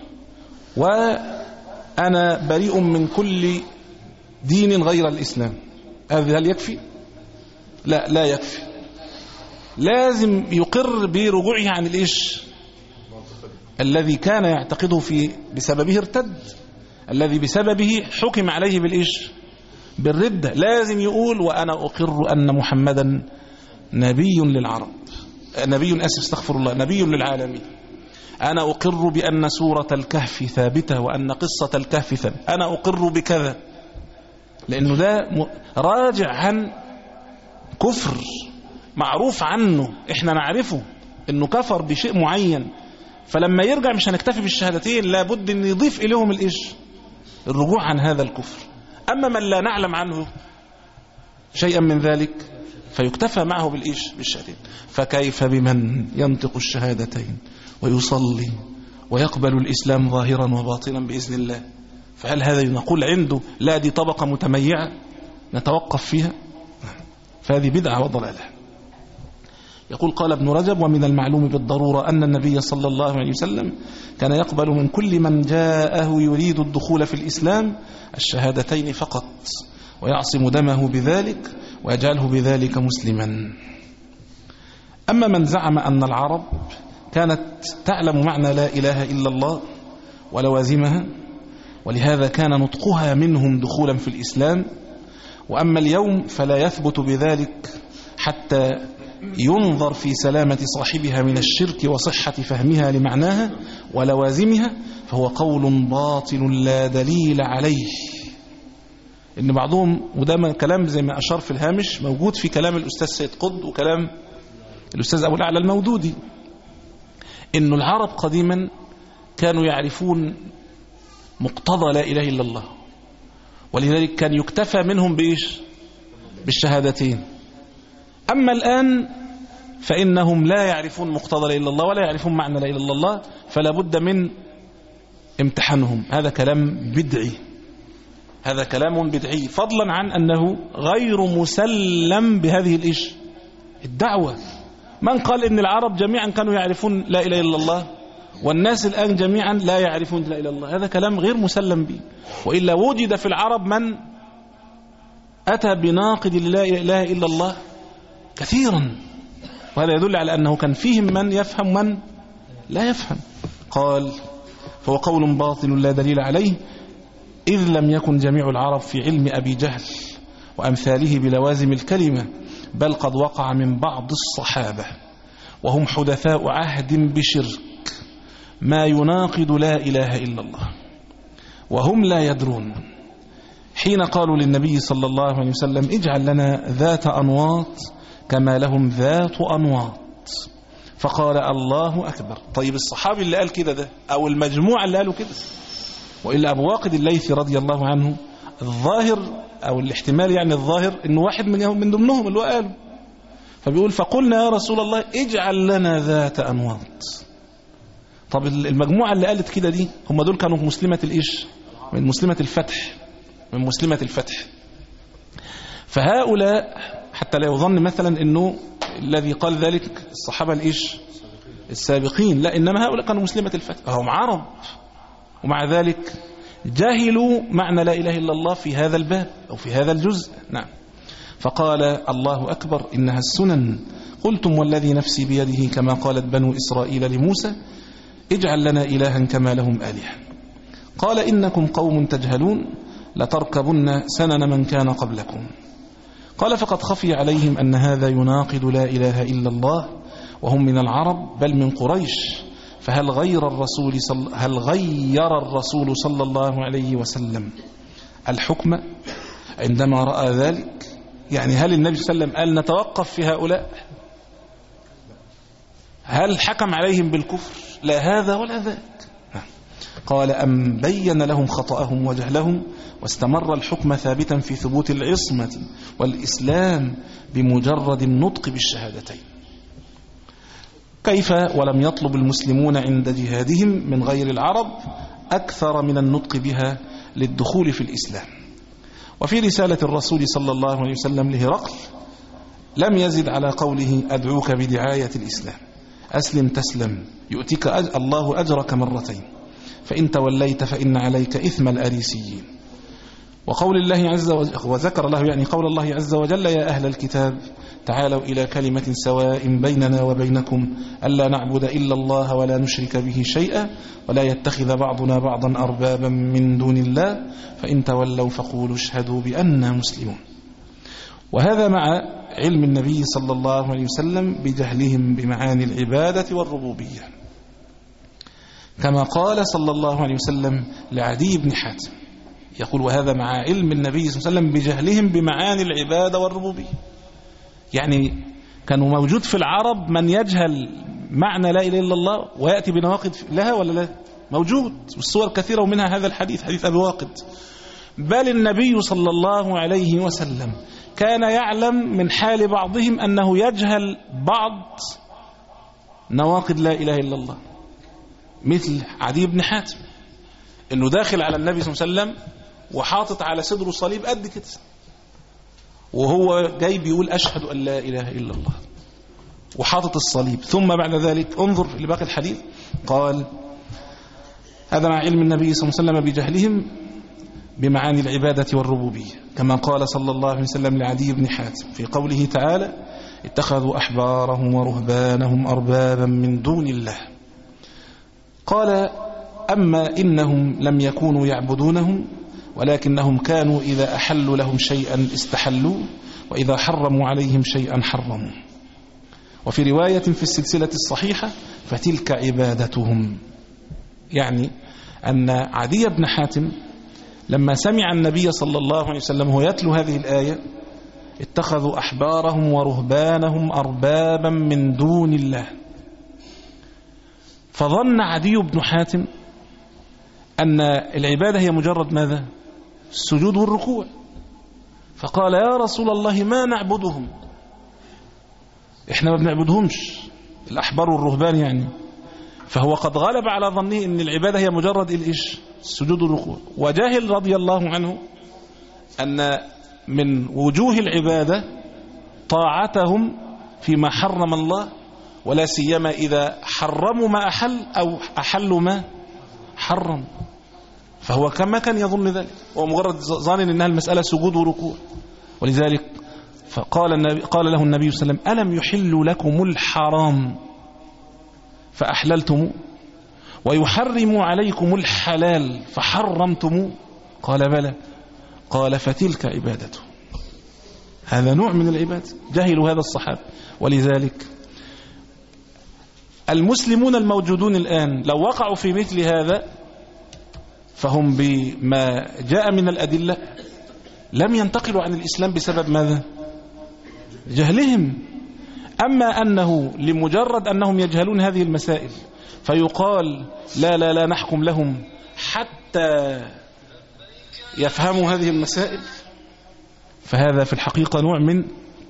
C: وأنا بريء من كل دين غير الإسلام، هذا هل يكفي؟ لا لا يكفي، لازم يقر برجوعه عن الإيش الذي كان يعتقده في بسببه ارتد، الذي بسببه حكم عليه بالإيش بالردة. لازم يقول وأنا أقر أن محمدا نبي للعرب، نبي أسف استغفر الله نبي للعالمين، أنا أقر بأن سورة الكهف ثابتة وأن قصة الكهف ثابتة، أنا أقر بكذا، لأنه ده راجع عن كفر معروف عنه، إحنا نعرفه أنه كفر بشيء معين، فلما يرجع مش هنكتفي بالشهادتين، لابد أن يضيف إليهم الإيش الرجوع عن هذا الكفر. أما من لا نعلم عنه شيئا من ذلك فيكتفى معه بالإيش؟ بالشهادتين. فكيف بمن ينطق الشهادتين ويصلي ويقبل الإسلام ظاهرا وباطنا بإذن الله؟ فهل هذا نقول عنده لا دي طبقة متميعة نتوقف فيها؟ فهذه بدعة وضلالة. يقول قال ابن رجب: ومن المعلوم بالضرورة أن النبي صلى الله عليه وسلم كان يقبل من كل من جاءه يريد الدخول في الإسلام الشهادتين فقط، ويعصم دمه بذلك ويجعله بذلك مسلما. أما من زعم أن العرب كانت تعلم معنى لا إله إلا الله ولوازمها، ولهذا كان نطقها منهم دخولا في الإسلام، وأما اليوم فلا يثبت بذلك حتى ينظر في سلامة صاحبها من الشرك وصحة فهمها لمعناها ولوازمها، فهو قول باطل لا دليل عليه. إن بعضهم، وده كلام زي ما أشار في الهامش موجود في كلام الأستاذ سيد قطب وكلام الأستاذ أبو الأعلى المودودي، إن العرب قديما كانوا يعرفون مقتضى لا إله إلا الله، ولذلك كان يكتفى منهم بإيش؟ بالشهادتين. أما الآن فإنهم لا يعرفون مقتضى لا إله إلا الله ولا يعرفون معنى لا إله إلا الله، فلا بد من امتحانهم. هذا كلام بدعي، هذا كلام بدعي، فضلا عن أنه غير مسلم بهذه الإيش؟ الدعوة. من قال إن العرب جميعا كانوا يعرفون لا إله إلا الله والناس الآن جميعا لا يعرفون لا إله إلا الله؟ هذا كلام غير مسلم به. وإلا وجد في العرب من أتى بناقض لا إله إلا الله كثيرا، وهذا يدل على أنه كان فيهم من يفهم من لا يفهم. قال: فهو قول باطل لا دليل عليه، إذ لم يكن جميع العرب في علم أبي جهل وأمثاله بلوازم الكلمة، بل قد وقع من بعض الصحابة وهم حدثاء عهد بشرك ما يناقض لا إله إلا الله وهم لا يدرون، حين قالوا للنبي صلى الله عليه وسلم: اجعل لنا ذات أنواط كما لهم ذات أنواط، فقال: الله أكبر. طيب الصحابي اللي قال كده ده أو المجموعة اللي قالوا كده؟ وإلا أبو واقد الليثي رضي الله عنه الظاهر أو الاحتمال يعني الظاهر إنه واحد من من ضمنهم اللي هو قاله، فبيقول: فقلنا يا رسول الله اجعل لنا ذات أنواط. طب المجموعة اللي قالت كده دي هم دول كانوا مسلمة الإيش؟ من مسلمة الفتح، من مسلمة الفتح. فهؤلاء حتى لا يظن مثلا إنه الذي قال ذلك الصحابة الإيش؟ السابقين، لا، إنما هؤلاء كانوا مسلمة الفتح، هم عرب، ومع ذلك جاهلوا معنى لا إله إلا الله في هذا الباب أو في هذا الجزء. نعم. فقال: الله أكبر إنها السنن، قلتم والذي نفسي بيده كما قالت بنو إسرائيل لموسى: اجعل لنا إلها كما لهم آلهة. قال: إنكم قوم تجهلون لتركبن سنن من كان قبلكم. قال: فقد خفي عليهم أن هذا يناقض لا إله إلا الله وهم من العرب بل من قريش، فهل غير الرسول صل... هل غير الرسول صلى الله عليه وسلم الحكم عندما رأى ذلك؟ يعني هل النبي صلى الله عليه وسلم قال نتوقف في هؤلاء؟ هل حكم عليهم بالكفر؟ لا هذا ولا ذاك. قال: أم بين لهم خطأهم وجهلهم واستمر الحكم ثابتا في ثبوت العصمة والإسلام بمجرد النطق بالشهادتين. كيف ولم يطلب المسلمون عند جهادهم من غير العرب أكثر من النطق بها للدخول في الإسلام؟ وفي رسالة الرسول صلى الله عليه وسلم لهرقل لم يزد على قوله: أدعوك بدعاية الإسلام، أسلم تسلم يؤتك أج... الله أجرك مرتين، فإن توليت فإن عليك إثم الأريسيين. وقول الله عز وجل، وذكر له يعني قول الله عز وجل: يا أهل الكتاب تعالوا إلى كلمة سواء بيننا وبينكم ألا نعبد إلا الله ولا نشرك به شيئا ولا يتخذ بعضنا بعضا أربابا من دون الله فإن تولوا فقولوا اشهدوا بأننا مسلمون. وهذا مع علم النبي صلى الله عليه وسلم بجهلهم بمعاني العبادة والربوبية، كما قال صلى الله عليه وسلم لعدي بن حاتم، يقول: وهذا مع علم النبي صلى الله عليه وسلم بجهلهم بمعاني العبادة والربوبية. يعني كانوا موجود في العرب من يجهل معنى لا إله إلا الله ويأتي بنواقض لها ولا لا؟ موجود والصور كثيرة ومنها هذا الحديث حديث أبي واقد. بل النبي صلى الله عليه وسلم كان يعلم من حال بعضهم أنه يجهل بعض نواقض لا إله إلا الله، مثل عدي بن حاتم أنه داخل على النبي صلى الله عليه وسلم وحاطط على صدره صليب قد كده، وهو جاي بيقول أشهد أن لا إله إلا الله وحاطط الصليب. ثم بعد ذلك انظر لباقي الحديث، قال هذا مع علم النبي صلى الله عليه وسلم بجهلهم بمعاني العبادة والربوبية، كما قال صلى الله عليه وسلم لعدي بن حاتم في قوله تعالى اتخذوا أحبارهم ورهبانهم أربابا من دون الله. قال أما إنهم لم يكونوا يعبدونهم ولكنهم كانوا إذا أحلوا لهم شيئا استحلوا وإذا حرموا عليهم شيئا حرموا. وفي رواية في السلسلة الصحيحة فتلك عبادتهم، يعني أن عدي بن حاتم لما سمع النبي صلى الله عليه وسلم هو يتلو هذه الآية اتخذوا أحبارهم ورهبانهم أربابا من دون الله، فظن عدي بن حاتم أن العبادة هي مجرد ماذا؟ السجود والركوع، فقال يا رسول الله ما نعبدهم، احنا ما بنعبدهمش الأحبار والرهبان يعني. فهو قد غلب على ظنه أن العبادة هي مجرد الإيش؟ السجود والركوع. وجاهل رضي الله عنه أن من وجوه العبادة طاعتهم فيما حرم الله، ولا سيما إذا حرموا ما أحل أو أحلوا ما حرم، فهو كما كان يظن ذلك، هو مجرد ظان أنها المسألة سجود وركوع. ولذلك فقال النبي قال له النبي صلى الله عليه وسلم ألم يحل لكم الحرام فأحللتم ويحرم عليكم الحلال فحرمتم؟ قال بلى. قال فتلك عبادته. هذا نوع من العبادة، جهلوا هذا الصحابة. ولذلك المسلمون الموجودون الآن لو وقعوا في مثل هذا فهم بما جاء من الأدلة لم ينتقلوا عن الإسلام بسبب ماذا؟ جهلهم. أما أنه لمجرد أنهم يجهلون هذه المسائل فيقال لا لا لا نحكم لهم حتى يفهموا هذه المسائل، فهذا في الحقيقة نوع من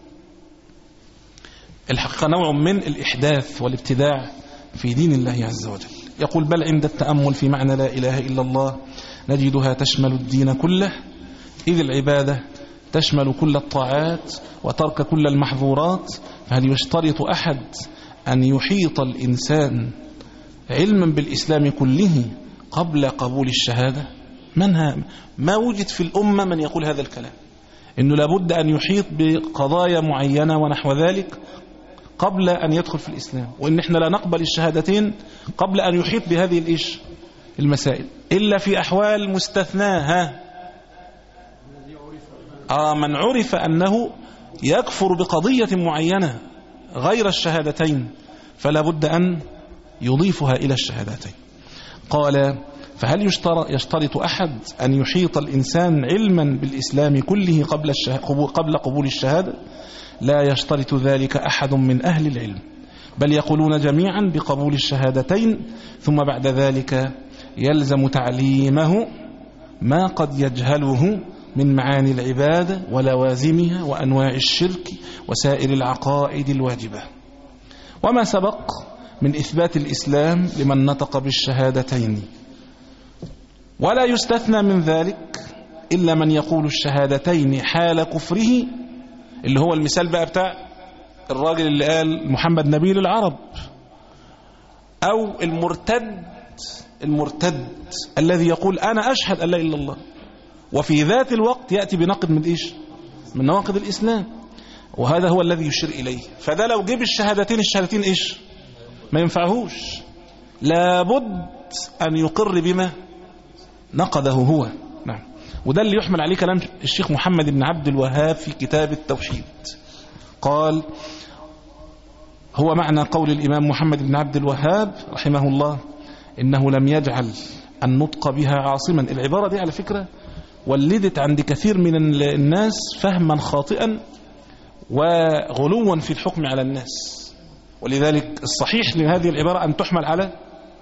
C: الحقيقة نوع من الإحداث والابتداع في دين الله عز وجل. يقول بل عند التأمل في معنى لا إله إلا الله نجدها تشمل الدين كله، إذ العبادة تشمل كل الطاعات وترك كل المحظورات. فهل يشترط أحد أن يحيط الإنسان علما بالإسلام كله قبل قبول الشهادة؟ منها ما وجد في الأمة من يقول هذا الكلام، إنه لابد أن يحيط بقضايا معينة ونحو ذلك قبل أن يدخل في الإسلام، وإن إحنا لا نقبل الشهادتين قبل أن يحيط بهذه الإيش المسائل إلا في أحوال مستثناها. آه من عرف أنه يكفر بقضية معينة غير الشهادتين فلا بد أن يضيفها إلى الشهادتين. قال فهل يشترط أحد أن يحيط الإنسان علما بالإسلام كله قبل, قبل قبول الشهادة؟ لا يشترط ذلك أحد من أهل العلم، بل يقولون جميعا بقبول الشهادتين، ثم بعد ذلك يلزم تعليمه ما قد يجهله من معاني العبادة ولوازمها وأنواع الشرك وسائر العقائد الواجبة، وما سبق من إثبات الإسلام لمن نطق بالشهادتين. ولا يستثنى من ذلك إلا من يقول الشهادتين حال كفره، اللي هو المثال بقى بتاع الراجل اللي قال محمد نبيل العرب، أو المرتد المرتد الذي يقول أنا أشهد أن لا إله إلا الله، وفي ذات الوقت يأتي بنقد من إيش؟ من نواقض الإسلام، وهذا هو الذي يشير إليه. فده لو جيب الشهادتين الشهادتين إيش؟ ما ينفعهوش، لابد أن يقر بما نقده هو. نعم. وده اللي يحمل عليه كلام الشيخ محمد بن عبد الوهاب في كتاب التوحيد. قال هو معنى قول الإمام محمد بن عبد الوهاب رحمه الله إنه لم يجعل النطق بها عاصما. العبارة دي على فكرة ولدت عند كثير من الناس فهما خاطئا وغلوا في الحكم على الناس، ولذلك الصحيح لهذه العبارة أن تحمل على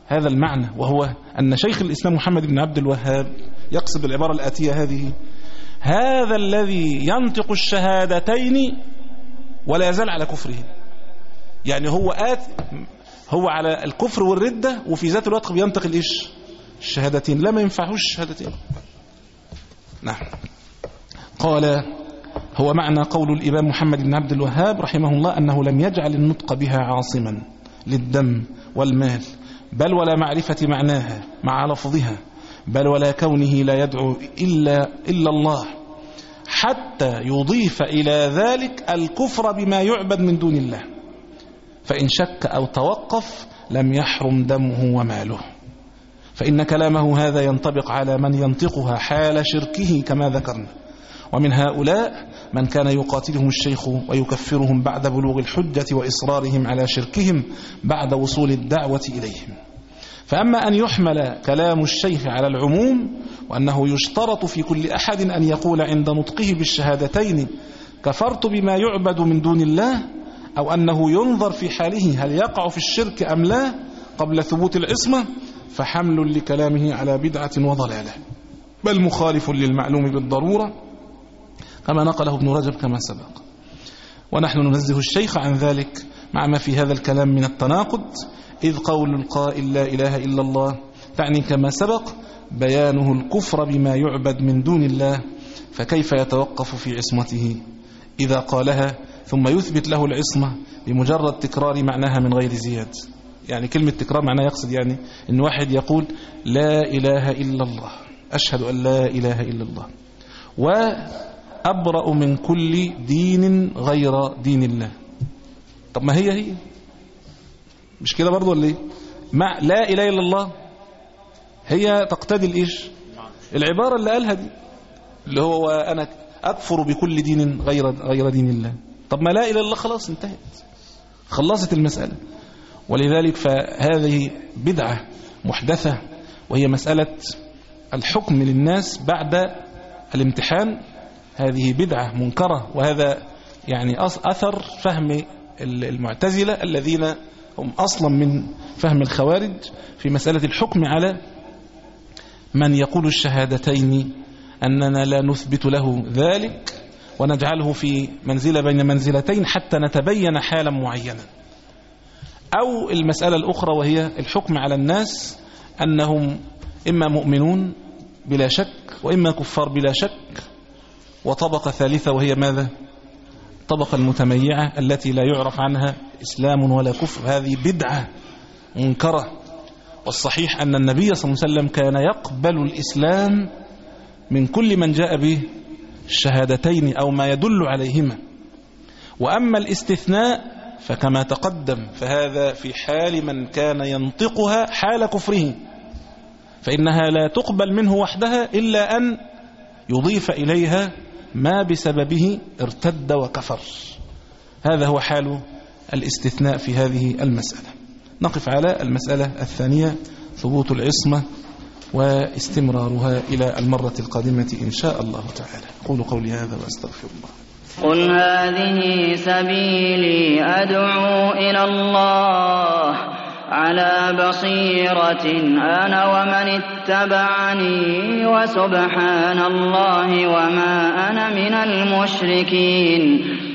C: هذا المعنى، وهو أن شيخ الإسلام محمد بن عبد الوهاب يقصد العبارة الآتية هذه: هذا الذي ينطق الشهادتين ولا يزال على كفره. يعني هو آت هو على الكفر والردة وفي ذات الوقت بينطق الإيش؟ الشهادتين. لا، ما ينفعوش الشهادتين. نعم. قال: هو معنى قول الإمام محمد بن عبد الوهاب رحمه الله أنه لم يجعل النطق بها عاصما للدم والمال، بل ولا معرفة معناها مع لفظها، بل ولا كونه لا يدعو إلا, إلا الله، حتى يضيف إلى ذلك الكفر بما يعبد من دون الله، فإن شك أو توقف لم يحرم دمه وماله، فإن كلامه هذا ينطبق على من ينطقها حال شركه كما ذكرنا. ومن هؤلاء من كان يقاتلهم الشيخ ويكفرهم بعد بلوغ الحجة وإصرارهم على شركهم بعد وصول الدعوة إليهم. فأما أن يحمل كلام الشيخ على العموم، وأنه يشترط في كل أحد أن يقول عند نطقه بالشهادتين كفرت بما يعبد من دون الله، أو أنه ينظر في حاله هل يقع في الشرك أم لا قبل ثبوت العصمة، فحمل لكلامه على بدعة وضلالة، بل مخالف للمعلوم بالضرورة كما نقله ابن رجب كما سبق. ونحن ننزه الشيخ عن ذلك مع ما في هذا الكلام من التناقض، إذ قول القائل لا إله إلا الله تعني كما سبق بيانه الكفر بما يعبد من دون الله، فكيف يتوقف في عصمته إذا قالها ثم يثبت له العصمة بمجرد تكرار معناها من غير زياد؟ يعني كلمة تكرار معناها يقصد يعني إن واحد يقول لا إله إلا الله، أشهد أن لا إله إلا الله، وأبرأ من كل دين غير دين الله. طب ما هي هي مش كده برضو ولا ايه؟ مع لا إله إلا الله هي تقتضي الإيش؟ العبارة اللي قالها دي اللي هو أنا أكفر بكل دين غير غير دين الله. طب ما لا إله إلا الله خلاص انتهت، خلصت المسألة. ولذلك فهذه بدعة محدثة، وهي مسألة الحكم للناس بعد الامتحان، هذه بدعة منكرة، وهذا يعني أثر فهم المعتزلة الذين هم أصلا من فهم الخوارج في مسألة الحكم على من يقول الشهادتين، أننا لا نثبت له ذلك ونجعله في منزلة بين منزلتين حتى نتبين حالا معينة. أو المسألة الأخرى وهي الحكم على الناس أنهم إما مؤمنون بلا شك وإما كفار بلا شك، وطبقة ثالثة وهي ماذا؟ طبقة المتميعة التي لا يعرف عنها إسلام ولا كفر. هذه بدعة منكرة. والصحيح أن النبي صلى الله عليه وسلم كان يقبل الإسلام من كل من جاء به الشهادتين أو ما يدل عليهما. وأما الاستثناء فكما تقدم فهذا في حال من كان ينطقها حال كفره، فإنها لا تقبل منه وحدها إلا أن يضيف إليها ما بسببه ارتد وكفر. هذا هو حال الاستثناء في هذه المسألة. نقف على المسألة الثانية، ثبوت العصمة واستمرارها إلى المرة القادمة إن شاء الله تعالى. قولوا قولي هذا وأستغفر الله.
D: قل هذه سبيلي أدعو إلى الله على بصيرة أنا ومن اتبعني وسبحان الله وما أنا من المشركين.